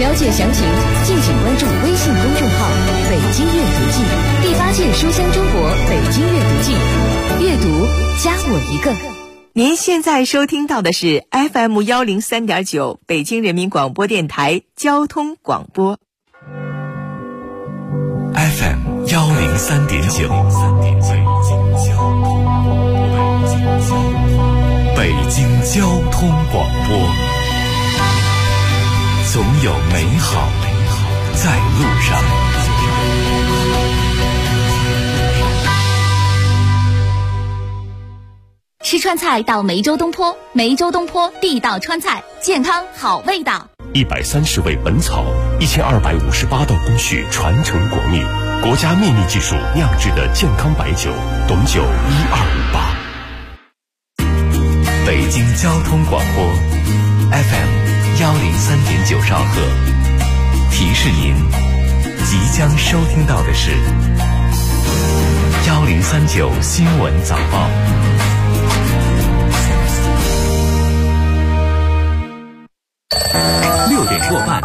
了解详情，敬请关注微信公众号“北京阅读季”第8届书香中国北京阅读季，阅读加我一个。 您现在收听到的是 FM103.9 北京人民广播电台交通广播。 FM103.9 北京交通广播，总有美好在路上。 吃川菜到梅州东坡，梅州东坡地道川菜，健康好味道。 130味本草，1258道工序传承国秘，国家秘密技术酿制的健康白酒，董酒1258。 北京交通广播 FM103.9 兆赫，提示您即将收听到的是1039新闻早报。 6点过半，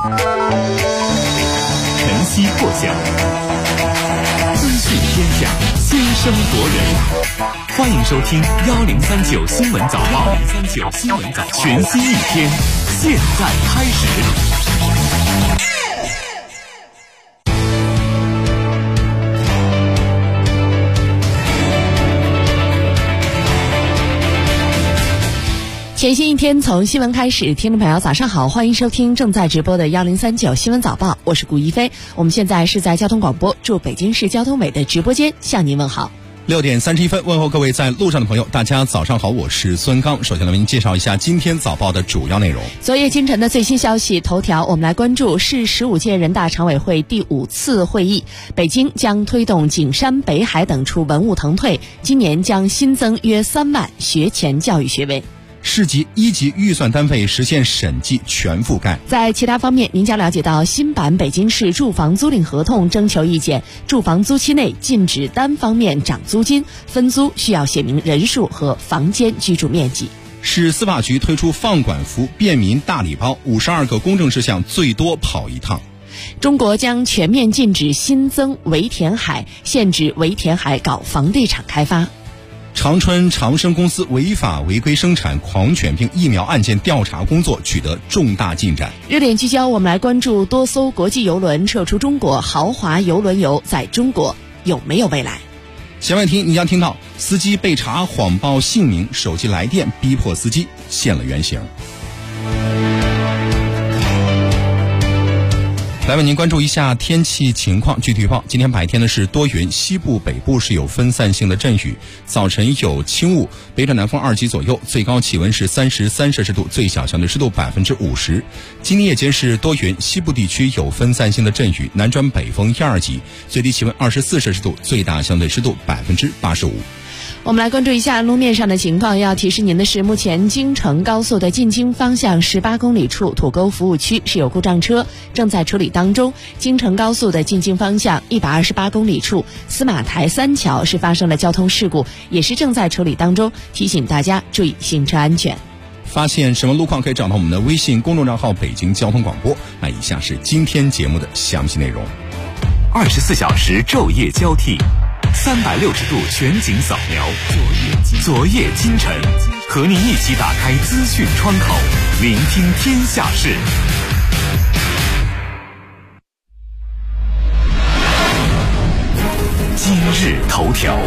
晨曦破晓，资讯天下，先声夺人。欢迎收听1039新闻早报，全新一天，现在开始。 全新一天从新闻开始，听众朋友早上好，欢迎收听正在直播的1039新闻早报，我是顾一飞。我们现在是在交通广播驻北京市交通委的直播间向您问好。 6点31分，问候各位在路上的朋友，大家早上好，我是孙刚。首先来为您介绍一下今天早报的主要内容。 昨夜今晨的最新消息头条，我们来关注市15届人大常委会第5次会议，北京将推动景山、北海等处文物腾退，今年将新增约3万学前教育学位。 市级1级预算单位实现审计全覆盖。 在其他方面，您将了解到新版北京市住房租赁合同征求意见，住房租期内禁止单方面涨租金，分租需要写明人数和房间居住面积。 市司法局推出放管服便民大礼包，52个公证事项最多跑一趟。 中国将全面禁止新增围填海，限制围填海搞房地产开发。 长春长生公司违法违规生产狂犬病疫苗案件调查工作取得重大进展。 热点聚焦，我们来关注多艘国际邮轮撤出中国，豪华邮轮游在中国有没有未来？ 弦外听你将听到司机被查谎报姓名，手机来电逼迫司机现了原形。来为您关注一下天气情况。具体预报，今天白天呢是多云，西部北部是有分散性的阵雨，早晨有轻雾，北转南风2级左右，最高气温是33摄氏度，最小相对湿度50%。今天夜间是多云，西部地区有分散性的阵雨，南转北风1、2级，最低气温24摄氏度，最大相对湿度85%。 我们来关注一下路面上的情况。要提示您的是，目前京承高速的进京方向18公里处土沟服务区是有故障车，正在处理当中。京承高速的进京方向128公里处司马台3桥是发生了交通事故，也是正在处理当中，提醒大家注意行车安全。 发现什么路况可以找到我们的微信公众账号北京交通广播。那以下是今天节目的详细内容。 24小时昼夜交替，360度全景扫描，昨夜今晨，和您一起打开资讯窗口，聆听天下事。今日头条。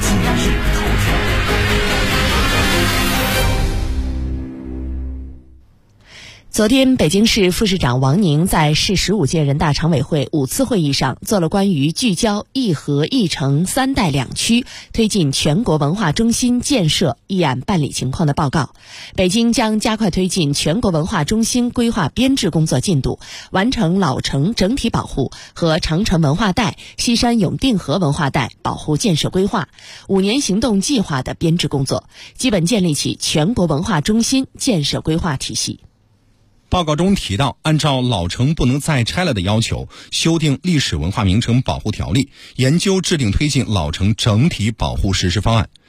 昨天，北京市副市长王宁在市15届人大常委会5次会议上做了关于聚焦一核一城3带2区推进全国文化中心建设议案办理情况的报告。北京将加快推进全国文化中心规划编制工作进度，完成老城整体保护和长城文化带、西山永定河文化带保护建设规划5年行动计划的编制工作，基本建立起全国文化中心建设规划体系。 报告中提到，按照老城不能再拆了的要求，修订历史文化名城保护条例，研究制定推进老城整体保护实施方案。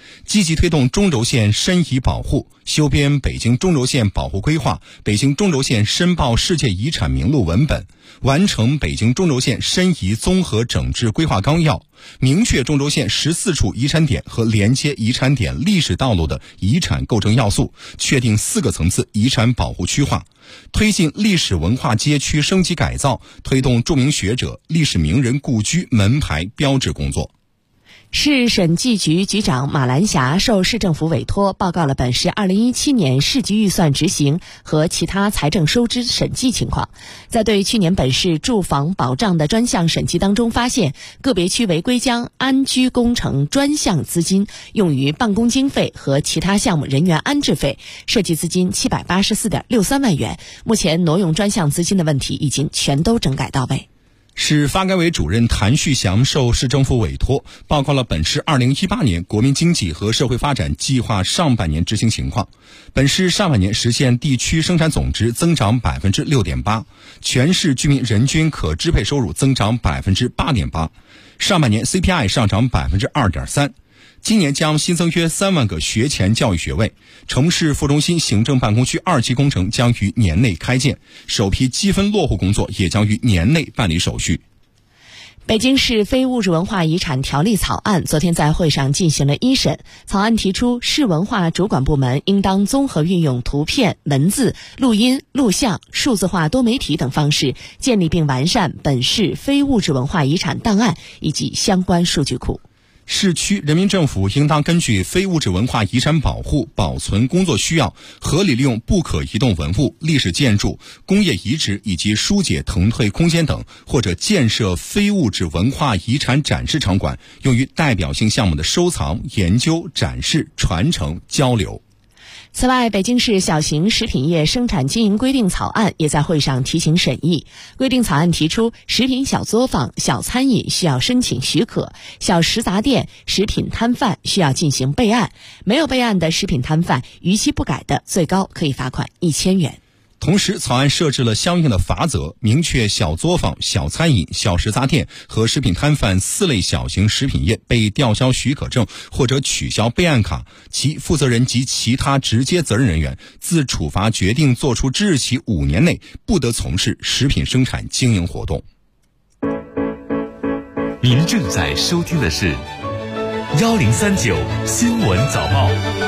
积极推动中轴线申遗保护，修编北京中轴线保护规划、北京中轴线申报世界遗产名录文本，完成北京中轴线申遗综合整治规划纲要，明确中轴线14处遗产点和连接遗产点历史道路的遗产构成要素，确定4个层次遗产保护区划，推进历史文化街区升级改造，推动著名学者、历史名人故居门牌标志工作。 市审计局局长马兰霞受市政府委托，报告了本市2017年市级预算执行和其他财政收支审计情况。在对去年本市住房保障的专项审计当中，发现个别区违规将安居工程专项资金用于办公经费和其他项目人员安置费，涉及资金784.63万元。目前挪用专项资金的问题已经全都整改到位。 市发改委主任谭旭祥受市政府委托，报告了本市2018年国民经济和社会发展计划上半年执行情况。本市上半年实现地区生产总值增长 6.8%， 全市居民人均可支配收入增长 8.8%， 上半年 CPI 上涨 2.3%。今年将新增约3万个学前教育学位，城市副中心行政办公区2期工程将于年内开建，首批积分落户工作也将于年内办理手续。 北京市非物质文化遗产条例草案昨天在会上进行了一审。草案提出，市文化主管部门应当综合运用图片、文字、录音、录像、数字化多媒体等方式，建立并完善本市非物质文化遗产档案以及相关数据库。 市区人民政府应当根据非物质文化遗产保护保存工作需要，合理利用不可移动文物、历史建筑、工业遗址以及疏解腾退空间等，或者建设非物质文化遗产展示场馆，用于代表性项目的收藏、研究、展示、传承、交流。 此外，北京市小型食品业生产经营规定草案也在会上提请审议。规定草案提出，食品小作坊、小餐饮需要申请许可，小食杂店、食品摊贩需要进行备案，没有备案的食品摊贩逾期不改的，最高可以罚款1000元。 同时，草案设置了相应的罚则，明确小作坊、小餐饮、小食杂店和食品摊贩4类小型食品业被吊销许可证或者取消备案卡，其负责人及其他直接责任人员自处罚决定作出之日起5年内不得从事食品生产经营活动。 您正在收听的是1039新闻早报。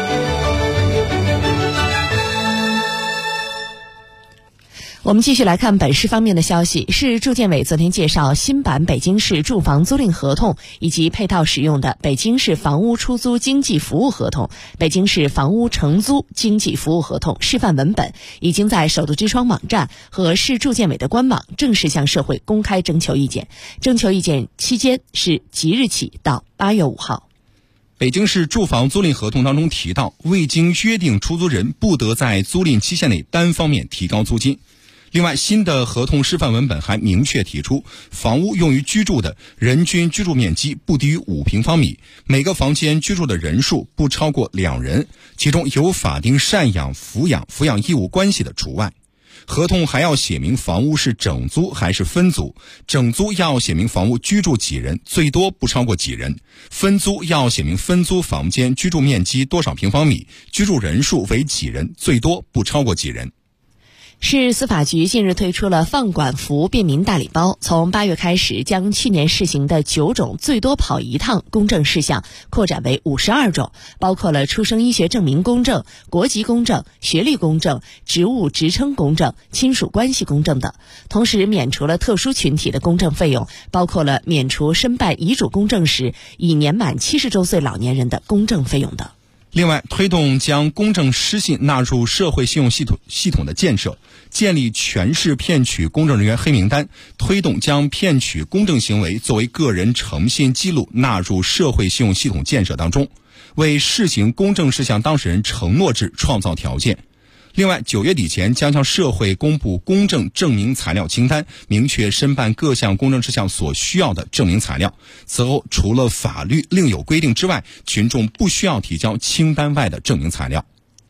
我们继续来看本市方面的消息。市住建委昨天介绍新版北京市住房租赁合同以及配套使用的北京市房屋出租经济服务合同、北京市房屋承租经济服务合同示范文本，已经在首都之窗网站和市住建委的官网正式向社会公开征求意见。征求意见期间是即日起到8月5号。 北京市住房租赁合同当中提到，未经约定出租人不得在租赁期限内单方面提高租金。另外，新的合同示范文本还明确提出，房屋用于居住的人均居住面积不低于5平方米，每个房间居住的人数不超过2人，其中有法定赡养、抚养义务关系的除外。合同还要写明房屋是整租还是分租，整租要写明房屋居住几人，最多不超过几人；分租要写明分租房间居住面积多少平方米，居住人数为几人，最多不超过几人。 市司法局近日推出了放管服便民大礼包，从8月开始，将去年试行的9种最多跑一趟公证事项扩展为52种，包括了出生医学证明公证、国籍公证、学历公证、职务职称公证、亲属关系公证等。同时免除了特殊群体的公证费用，包括了免除申办遗嘱公证时已年满70周岁老年人的公证费用等。 另外，推动将公证失信纳入社会信用系统的建设，建立全市骗取公证人员黑名单，推动将骗取公证行为作为个人诚信记录纳入社会信用系统建设当中，为试行公证事项当事人承诺制创造条件。另外，9月底前将向社会公布公证证明材料清单，明确申办各项公证事项所需要的证明材料。此后，除了法律另有规定之外，群众不需要提交清单外的证明材料。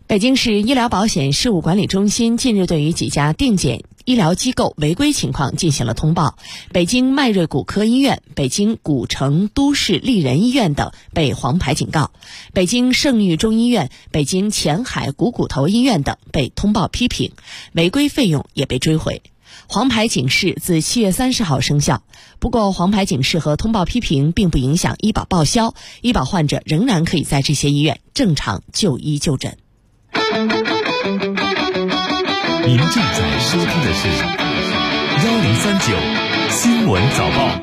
北京市医疗保险事务管理中心近日对于几家定检医疗机构违规情况进行了通报。北京迈瑞骨科医院、北京古城都市丽人医院等被黄牌警告，北京圣域中医院、北京前海股骨头医院等被通报批评，违规费用也被追回。黄牌警示自7月30号生效。不过，黄牌警示和通报批评并不影响医保报销，医保患者仍然可以在这些医院正常就医就诊。 您正在收听的是1039新闻早报。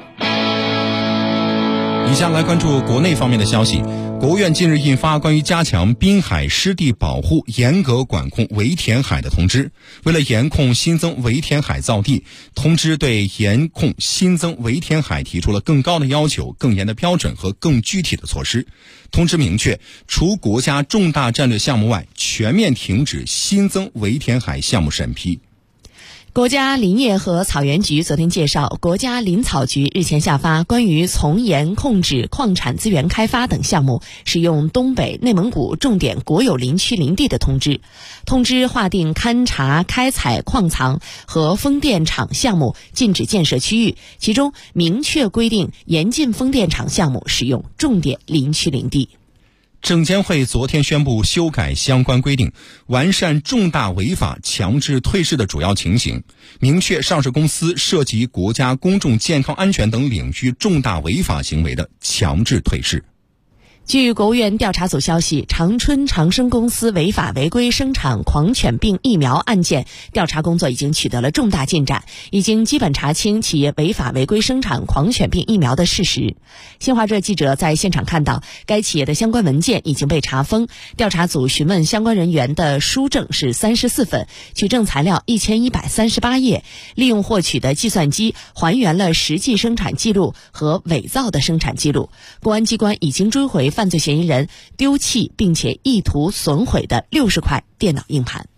以下来关注国内方面的消息。国务院近日印发关于加强滨海湿地保护、严格管控围填海的通知。为了严控新增围填海造地，通知对严控新增围填海提出了更高的要求、更严的标准和更具体的措施。通知明确，除国家重大战略项目外，全面停止新增围填海项目审批。 国家林业和草原局昨天介绍，国家林草局日前下发关于从严控制矿产资源开发等项目使用东北、内蒙古重点国有林区林地的通知。通知划定勘察、开采矿藏和风电场项目禁止建设区域，其中明确规定严禁风电场项目使用重点林区林地。 证监会昨天宣布修改相关规定，完善重大违法强制退市的主要情形，明确上市公司涉及国家公众健康安全等领域重大违法行为的强制退市。 据国务院调查组消息，长春长生公司违法违规生产狂犬病疫苗案件调查工作已经取得了重大进展，已经基本查清企业违法违规生产狂犬病疫苗的事实。新华社记者在现场看到，该企业的相关文件已经被查封，调查组询问相关人员的书证是34份，取证材料1138页，利用获取的计算机还原了实际生产记录和伪造的生产记录。公安机关已经追回犯罪嫌疑人丢弃并且意图损毁的60块电脑硬盘。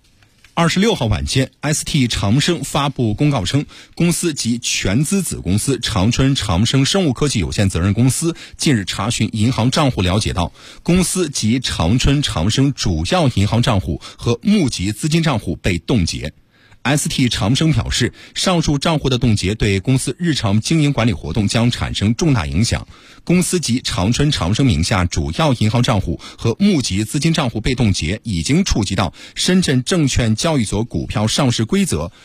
26号晚间 ，ST 长生发布公告称，公司及全资子公司长春长生生物科技有限责任公司近日查询银行账户，了解到公司及长春长生主要银行账户和募集资金账户被冻结。ST 长生表示，上述账户的冻结对公司日常经营管理活动将产生重大影响。公司及长春长生名下主要银行账户和募集资金账户被冻结，已经触及到深圳证券交易所股票上市规则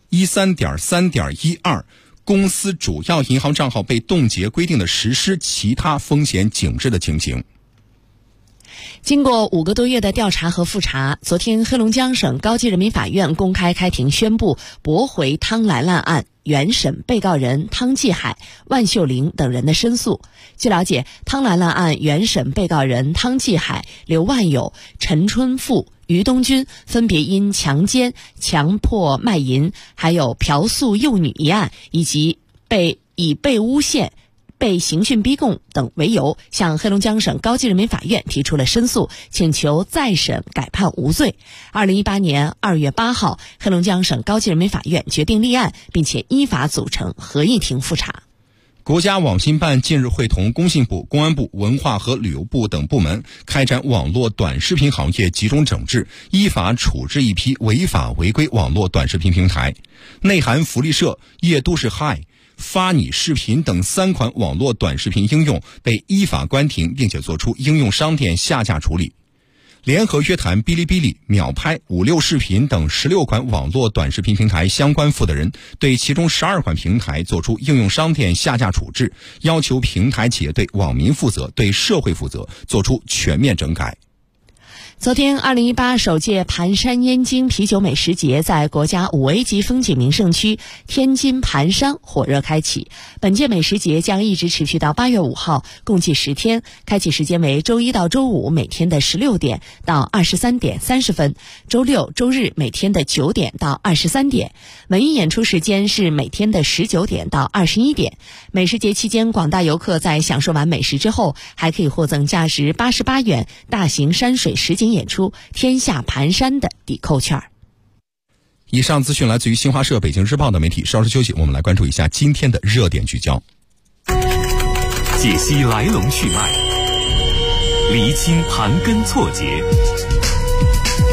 13.3.12 公司主要银行账号被冻结规定的实施其他风险警示的情形。 经过5个多月的调查和复查，昨天黑龙江省高级人民法院公开开庭宣布驳回汤兰兰案原审被告人汤继海、万秀玲等人的申诉。据了解，汤兰兰案原审被告人汤继海、刘万友、陈春富、于东军分别因强奸、强迫卖淫、还有嫖宿幼女一案，以及以被诬陷、被刑讯逼供等为由，向黑龙江省高级人民法院提出了申诉，请求再审改判无罪。2018年2月8号，黑龙江省高级人民法院决定立案，并且依法组成合议庭复查。 国家网信办近日会同工信部、公安部、文化和旅游部等部门开展网络短视频行业集中整治，依法处置一批违法违规网络短视频平台，内涵福利社、夜都市 Hi、发你视频等3款网络短视频应用被依法关停，并且作出应用商店下架处理。联合约谈哔哩哔哩、秒拍、56视频等16款网络短视频平台相关负责人，对其中12款平台作出应用商店下架处置，要求平台企业对网民负责、对社会负责，作出全面整改。 昨天，2018首届盘山燕京啤酒美食节在国家5A 级风景名胜区天津盘山火热开启。本届美食节将一直持续到8月5号，共计10天，开启时间为周一到周五每天的16点到23点30分，周六、周日每天的9点到23点。文艺演出时间是每天的19点到21点。美食节期间，广大游客在享受完美食之后，还可以获赠价值88元大型山水实景演出《天下盘山》的抵扣券。 以上资讯来自于新华社、北京日报的媒体。稍事休息，我们来关注一下今天的热点聚焦， 解析来龙去脉，厘清盘根错节，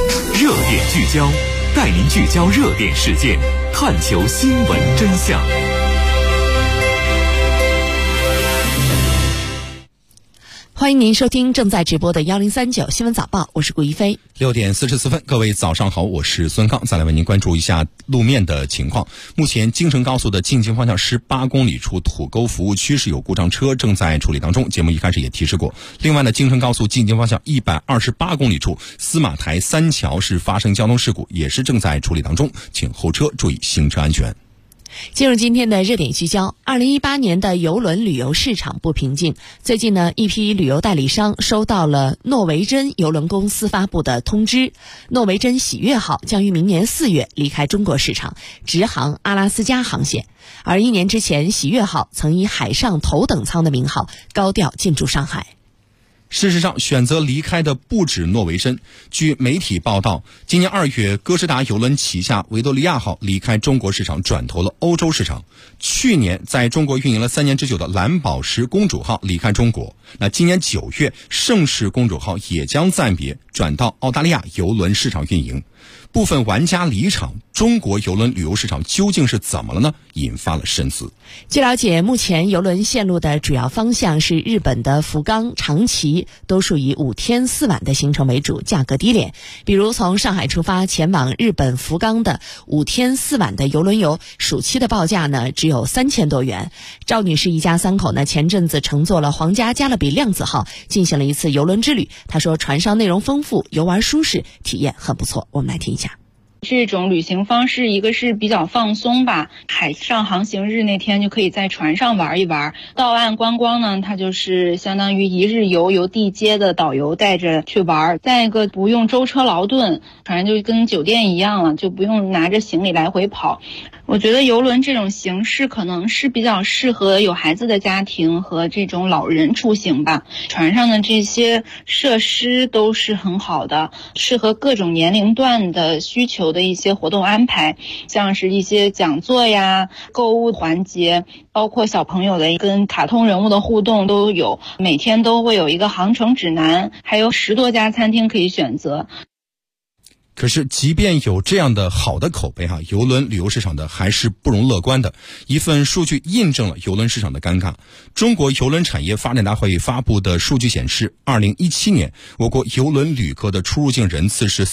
热点聚焦，带您聚焦热点事件，探求新闻真相。 欢迎您收听正在直播的1039新闻早报，我是顾一飞。 6点44分，各位早上好，我是孙刚。再来为您关注一下路面的情况。目前京承高速的进京方向18公里处土沟服务区是有故障车正在处理当中，节目一开始也提示过。另外呢，京承高速进京方向128公里处司马台三桥是发生交通事故，也是正在处理当中，请后车注意行车安全。 进入今天的热点聚焦，2018年的邮轮旅游市场不平静。最近呢，一批旅游代理商收到了诺维珍邮轮公司发布的通知，诺维珍喜悦号将于明年4月离开中国市场，直航阿拉斯加航线。而1年之前，喜悦号曾以海上头等舱的名号高调进驻上海。 事实上，选择离开的不止诺维珍。据媒体报道，今年2月，哥斯达邮轮旗下维多利亚号离开中国市场，转投了欧洲市场。去年在中国运营了3年之久的蓝宝石公主号离开中国。那今年9月，盛世公主号也将暂别，转到澳大利亚邮轮市场运营。部分玩家离场，中国邮轮旅游市场究竟是怎么了呢？引发了深思。 据了解，目前邮轮线路的主要方向是日本的福冈、长崎，都属于5天4晚的行程为主，价格低廉。比如从上海出发前往日本福冈的5天4晚的邮轮游，暑期的报价呢只有3000多元。赵女士一家3口呢，前阵子乘坐了皇家加勒比量子号进行了一次邮轮之旅。她说，船上内容丰富，游玩舒适，体验很不错。我们来听一下。 这种旅行方式，一个是比较放松吧，海上航行日那天就可以在船上玩一玩。到岸观光呢，它就是相当于一日游，由地接的导游带着去玩。再一个，不用舟车劳顿，船就跟酒店一样了，就不用拿着行李来回跑。我觉得邮轮这种形式可能是比较适合有孩子的家庭和这种老人出行吧。船上的这些设施都是很好的，适合各种年龄段的需求的一些活动安排，像是一些讲座呀、购物环节，包括小朋友的跟卡通人物的互动都有。每天都会有一个航程指南，还有10多家餐厅可以选择。 可是即便有这样的好的口碑邮轮旅游市场的还是不容乐观的。一份数据印证了邮轮市场的尴尬。中国邮轮产业发展大会发布的数据显示，2017年我国邮轮旅客的出入境人次是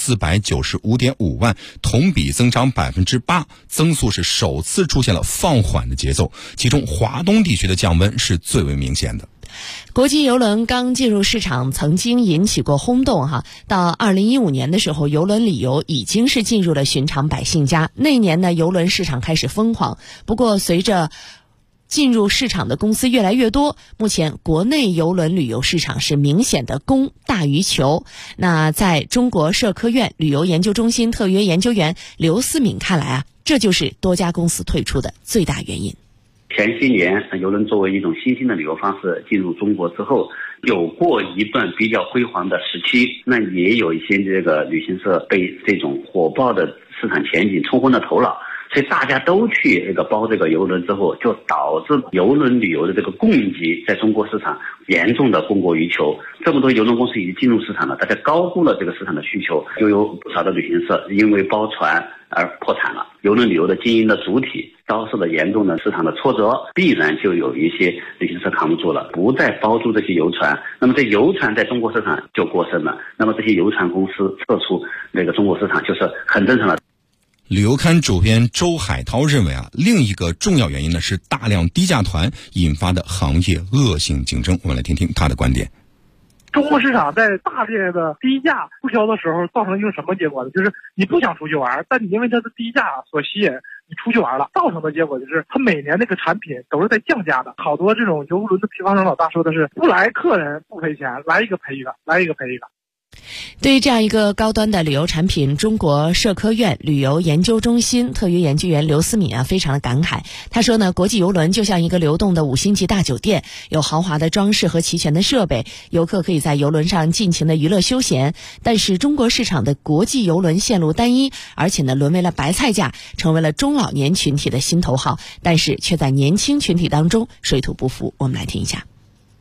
495.5万，同比增长8%，增速是首次出现了放缓的节奏，其中华东地区的降温是最为明显的。 国际邮轮刚进入市场曾经引起过轰动到2015年的时候，邮轮旅游已经是进入了寻常百姓家。那年呢，邮轮市场开始疯狂。不过随着进入市场的公司越来越多，目前国内邮轮旅游市场是明显的供大于求。那在中国社科院旅游研究中心特约研究员刘思敏看来这就是多家公司退出的最大原因。 前些年邮轮作为一种新兴的旅游方式进入中国之后，有过一段比较辉煌的时期，那也有一些这个旅行社被这种火爆的市场前景冲昏了头脑，所以大家都去包这个邮轮之后，就导致邮轮旅游的这个供给在中国市场严重的供过于求。这么多邮轮公司已经进入市场了，大家高估了这个市场的需求，就有不少的旅行社因为包船而破产了。邮轮旅游的经营的主体遭受了严重的市场的挫折，必然就有一些旅行社扛不住了，不再包租这些游船，那么这游船在中国市场就过剩了，那么这些游船公司撤出那个中国市场就是很正常的。 旅游刊主编周海涛认为另一个重要原因呢是大量低价团引发的行业恶性竞争。我们来听听他的观点。 中国市场在大列的低价促销的时候造成一个什么结果呢？就是你不想出去玩，但你因为它的低价所吸引，你出去玩了，造成的结果就是它每年那个产品都是在降价的。好多这种邮轮的批发商老大说的是，不来客人不赔钱，来一个赔一个，来一个赔一个。 对于这样一个高端的旅游产品，中国社科院旅游研究中心特约研究员刘思敏非常的感慨。他说呢，国际邮轮就像一个流动的5星级大酒店，有豪华的装饰和齐全的设备，游客可以在邮轮上尽情的娱乐休闲。但是中国市场的国际邮轮线路单一，而且呢沦为了白菜价，成为了中老年群体的心头好，但是却在年轻群体当中水土不服。我们来听一下。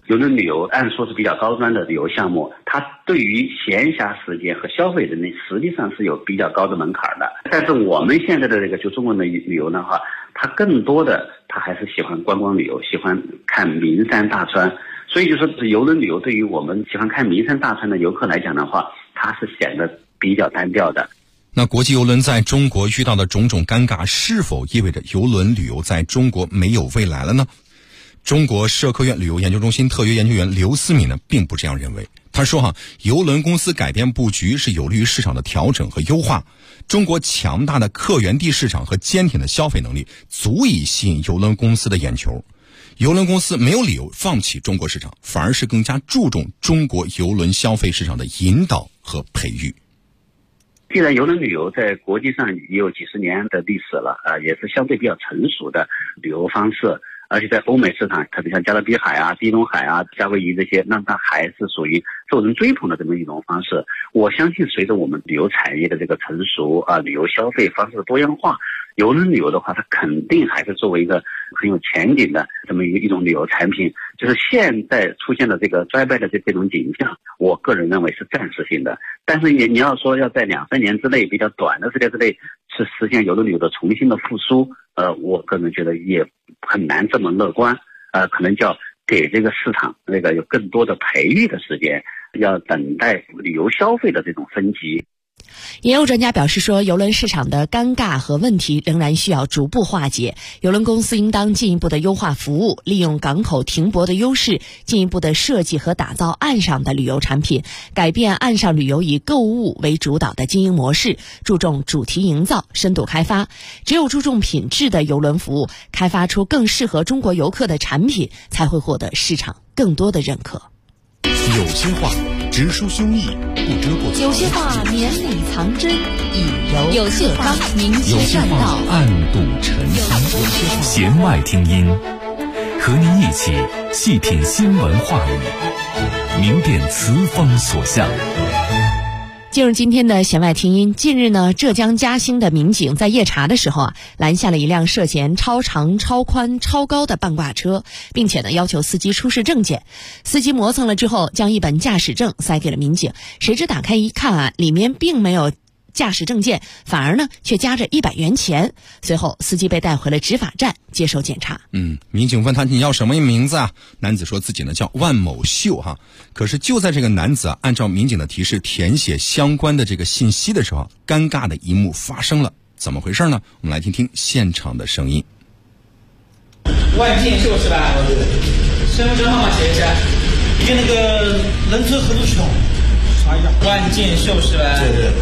邮轮旅游按说是比较高端的旅游项目，它对于闲暇时间和消费能力实际上是有比较高的门槛的。但是我们现在的这个就中国的旅游的话，它更多的它还是喜欢观光旅游，喜欢看名山大川。所以就说邮轮旅游对于我们喜欢看名山大川的游客来讲的话，它是显得比较单调的。 那国际邮轮在中国遇到的种种尴尬，是否意味着邮轮旅游在中国没有未来了呢？中国社科院旅游研究中心特约研究员刘思敏呢，并不这样认为。他说邮轮公司改变布局是有利于市场的调整和优化。中国强大的客源地市场和坚挺的消费能力，足以吸引邮轮公司的眼球。邮轮公司没有理由放弃中国市场，反而是更加注重中国邮轮消费市场的引导和培育。 既然邮轮旅游在国际上也有几十年的历史了，也是相对比较成熟的旅游方式。而且在欧美市场，特别像加勒比海啊、地中海啊、夏威夷这些，那它还是属于受人追捧的这么一种方式。我相信随着我们旅游产业的这个成熟旅游消费方式的多样化，邮轮旅游的话，它肯定还是作为一个很有前景的这么一种旅游产品。就是现在出现的这个衰败的这种景象，我个人认为是暂时性的。但是你要说要在2-3年之内，比较短的时间之内是实现邮轮旅游的重新的复苏，我个人觉得也很难这么乐观。可能就要给这个市场有更多的培育的时间，要等待旅游消费的这种升级。 也有专家表示说，邮轮市场的尴尬和问题仍然需要逐步化解，邮轮公司应当进一步的优化服务，利用港口停泊的优势，进一步的设计和打造岸上的旅游产品，改变岸上旅游以购物为主导的经营模式，注重主题营造、深度开发。只有注重品质的邮轮服务，开发出更适合中国游客的产品，才会获得市场更多的认可。 有些话直抒胸臆，不遮不藏； 有些话绵里藏针，以柔有些话明有些确话暗度陈仓。 弦外听音，和您一起细品新闻话语，明辨词风所向。 进入今天的弦外听音。近日呢，浙江嘉兴的民警在夜查的时候拦下了一辆涉嫌超长、超宽、超高的半挂车，并且呢要求司机出示证件。司机磨蹭了之后，将一本驾驶证塞给了民警，谁知打开一看里面并没有驾驶证件，反而呢却夹着100元钱。随后司机被带回了执法站接受检查。 民警问他你要什么名字啊？男子说自己呢叫万某秀哈。可是就在这个男子按照民警的提示填写相关的这个信息的时候，尴尬的一幕发生了。怎么回事呢？我们来听听现场的声音。 万建秀是吧？身份证号码写一下，你跟那个人车合作系统。哎呀，万建秀是吧？对对。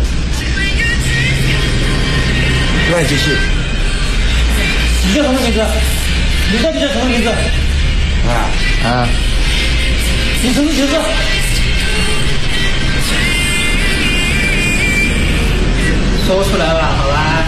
万建秀。 你叫什么名字？你到底叫什么名字？你什么名字？说出来吧，好吧。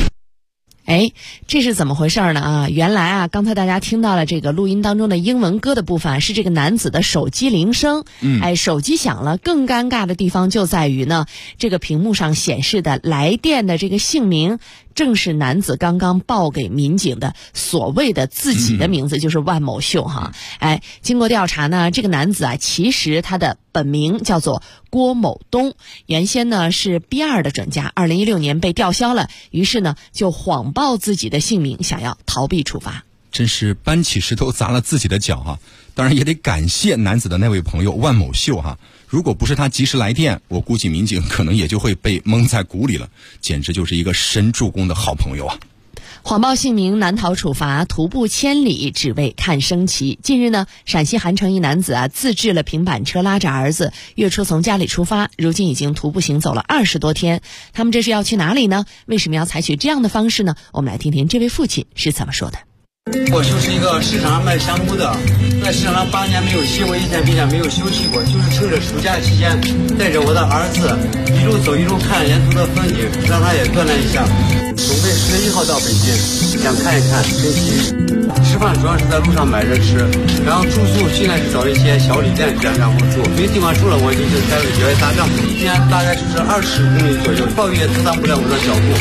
这是怎么回事呢？原来刚才大家听到了这个录音当中的英文歌的部分是这个男子的手机铃声。手机响了。更尴尬的地方就在于呢，这个屏幕上显示的来电的这个姓名正是男子刚刚报给民警的所谓的自己的名字，就是万某秀哈。经过调查呢，这个男子其实他的本名叫做郭某东，原先呢是 B2 的准驾，2016年被吊销了，于是呢就谎报自己的姓名，想要逃避处罚。 真是搬起石头砸了自己的脚哈。当然也得感谢男子的那位朋友万某秀哈。如果不是他及时来电，我估计民警可能也就会被蒙在鼓里了，简直就是一个神助攻的好朋友啊。 谎报姓名难逃处罚，徒步千里只为看升旗。近日呢，陕西韩城一男子自制了平板车，拉着儿子月初从家里出发，如今已经徒步行走了20多天。他们这是要去哪里呢？为什么要采取这样的方式呢？我们来听听这位父亲是怎么说的。 我就是一个市场上卖香菇的，在市场上8年没有歇过一天病假，没有休息过，就是趁着暑假期间，带着我的儿子一路走一路看沿途的风景，让他也锻炼一下。准备10月1号到北京，想看一看升旗。吃饭主要是在路上买着吃，然后住宿尽量是找一些小旅店这样然后住。没地方住了，我就开始野外搭帐篷，一天大概就是20公里左右，暴雨也阻挡不了我的脚步。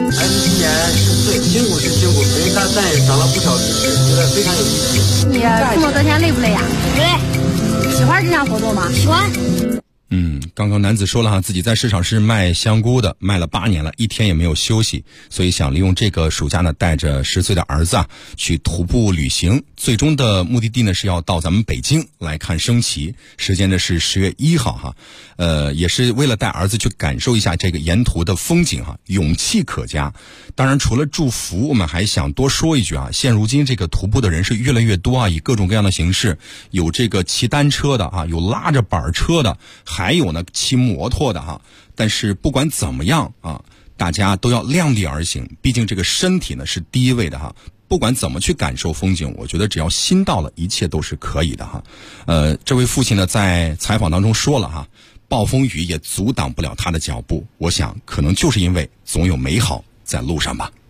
孩子今年10岁，辛苦是辛苦，没干但也长了不少知识，觉得非常有意思。 你这么多天累不累呀？累。喜欢这项活动吗？喜欢。 刚刚男子说了自己在市场是卖香菇的，卖了8年了，一天也没有休息，所以想利用这个暑假呢，带着10岁的儿子去徒步旅行。最终的目的地呢是要到咱们北京来看升旗，时间呢是10月1号也是为了带儿子去感受一下这个沿途的风景勇气可嘉。当然除了祝福，我们还想多说一句现如今这个徒步的人是越来越多以各种各样的形式，有这个骑单车的有拉着板车的，还有呢骑摩托的但是不管怎么样大家都要量力而行，毕竟这个身体呢是第一位的不管怎么去感受风景，我觉得只要心到了，一切都是可以的这位父亲呢在采访当中说了暴风雨也阻挡不了他的脚步，我想可能就是因为总有美好在路上吧。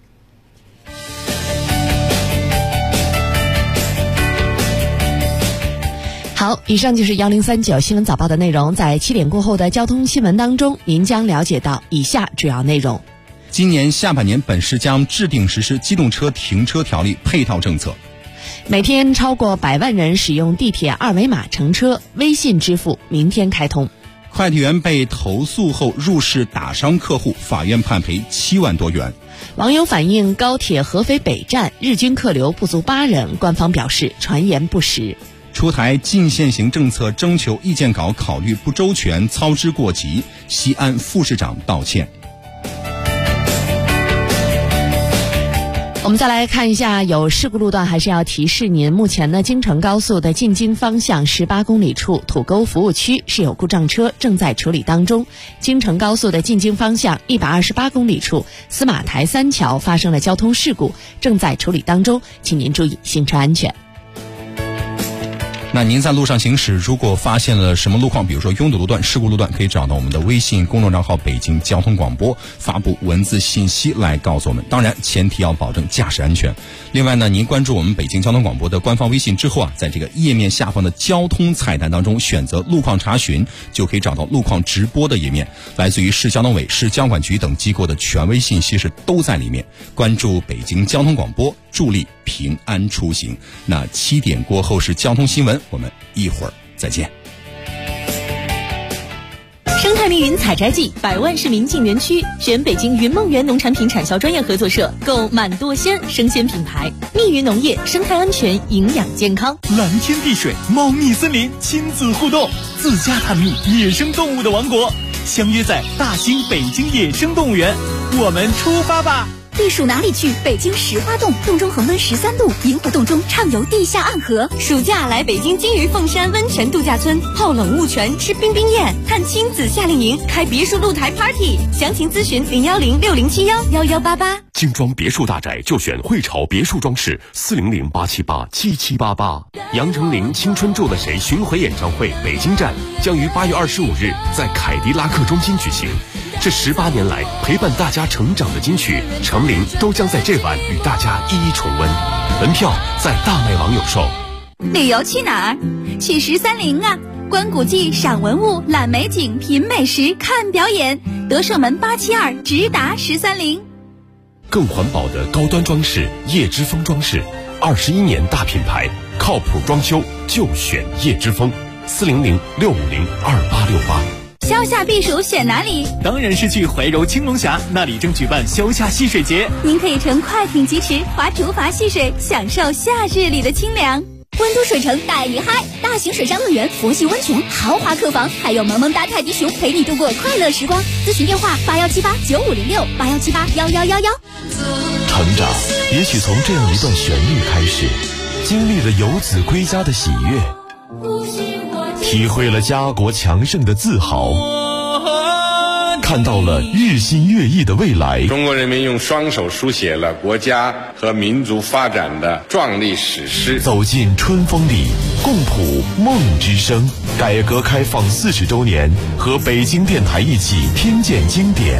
好，以上就是1039新闻早报的内容。在7点过后的交通新闻当中，您将了解到以下主要内容。 今年下半年，本市将制定实施机动车停车条例配套政策。 每天超过100万人使用地铁二维码乘车，微信支付明天开通。 快递员被投诉后入室打伤客户，法院判赔7万多元。 网友反映高铁合肥北站日均客流不足8人，官方表示传言不实。 出台禁限行政策征求意见稿考虑不周全，操之过急，西安副市长道歉。 我们再来看一下有事故路段，还是要提示您，目前呢京承高速的进京方向18公里处土沟服务区是有故障车正在处理当中。京承高速的进京方向128公里处司马台3桥发生了交通事故，正在处理当中，请您注意行车安全。 那您在路上行驶，如果发现了什么路况，比如说拥堵路段、事故路段，可以找到我们的微信公众账号北京交通广播，发布文字信息来告诉我们，当然前提要保证驾驶安全。另外呢，您关注我们北京交通广播的官方微信之后在这个页面下方的交通菜单当中选择路况查询，就可以找到路况直播的页面，来自于市交通委、市交管局等机构的权威信息是都在里面。关注北京交通广播，助力平安出行。那7点过后是交通新闻，我们一会儿再见。 生态密云采摘季，100万市民进园区，选北京云梦园农产品产销专业合作社，购满舵鲜生鲜品牌。密云农业，生态安全，营养健康。 蓝天碧水，茂密森林，亲子互动，自家探秘野生动物的王国，相约在大兴北京野生动物园，我们出发吧！ 避暑哪里去？北京石花洞，洞中恒温13度，萤火洞中畅游地下暗河。 暑假来北京金鱼凤山温泉度假村，泡冷雾泉，吃冰冰宴，看亲子夏令营，开别墅露台 party。详情咨询01060711188。 精装别墅大宅就选汇潮别墅装饰，400-878-7788。杨丞琳《青春住了谁》巡回演唱会北京站将于8月25日在凯迪拉克中心举行。这18年来陪伴大家成长的金曲，程琳都将在这晚与大家一一重温。门票在大麦网有售。 旅游去哪儿？去130啊！观古迹、赏文物、览美景、品美食、看表演。德胜门872直达130。 更环保的高端装饰，叶之峰装饰，21年大品牌，靠谱装修就选叶之峰。400-650-2868。 消夏避暑选哪里？ 当然是去怀柔青龙峡，那里正举办消夏戏水节。 您可以乘快艇疾驰，划竹筏戏水，享受夏日里的清凉。温都水城带你嗨，大型水上乐园、佛系温泉、豪华客房，还有萌萌哒泰迪熊陪你度过快乐时光。咨询电话81789506，81781111。 成长也许从这样一段旋律开始，经历了游子归家的喜悦，体会了家国强盛的自豪，看到了日新月异的未来。 中国人民用双手书写了国家和民族发展的壮丽史诗。 走进春风里，共谱梦之声。改革开放40周年，和北京电台一起听见经典。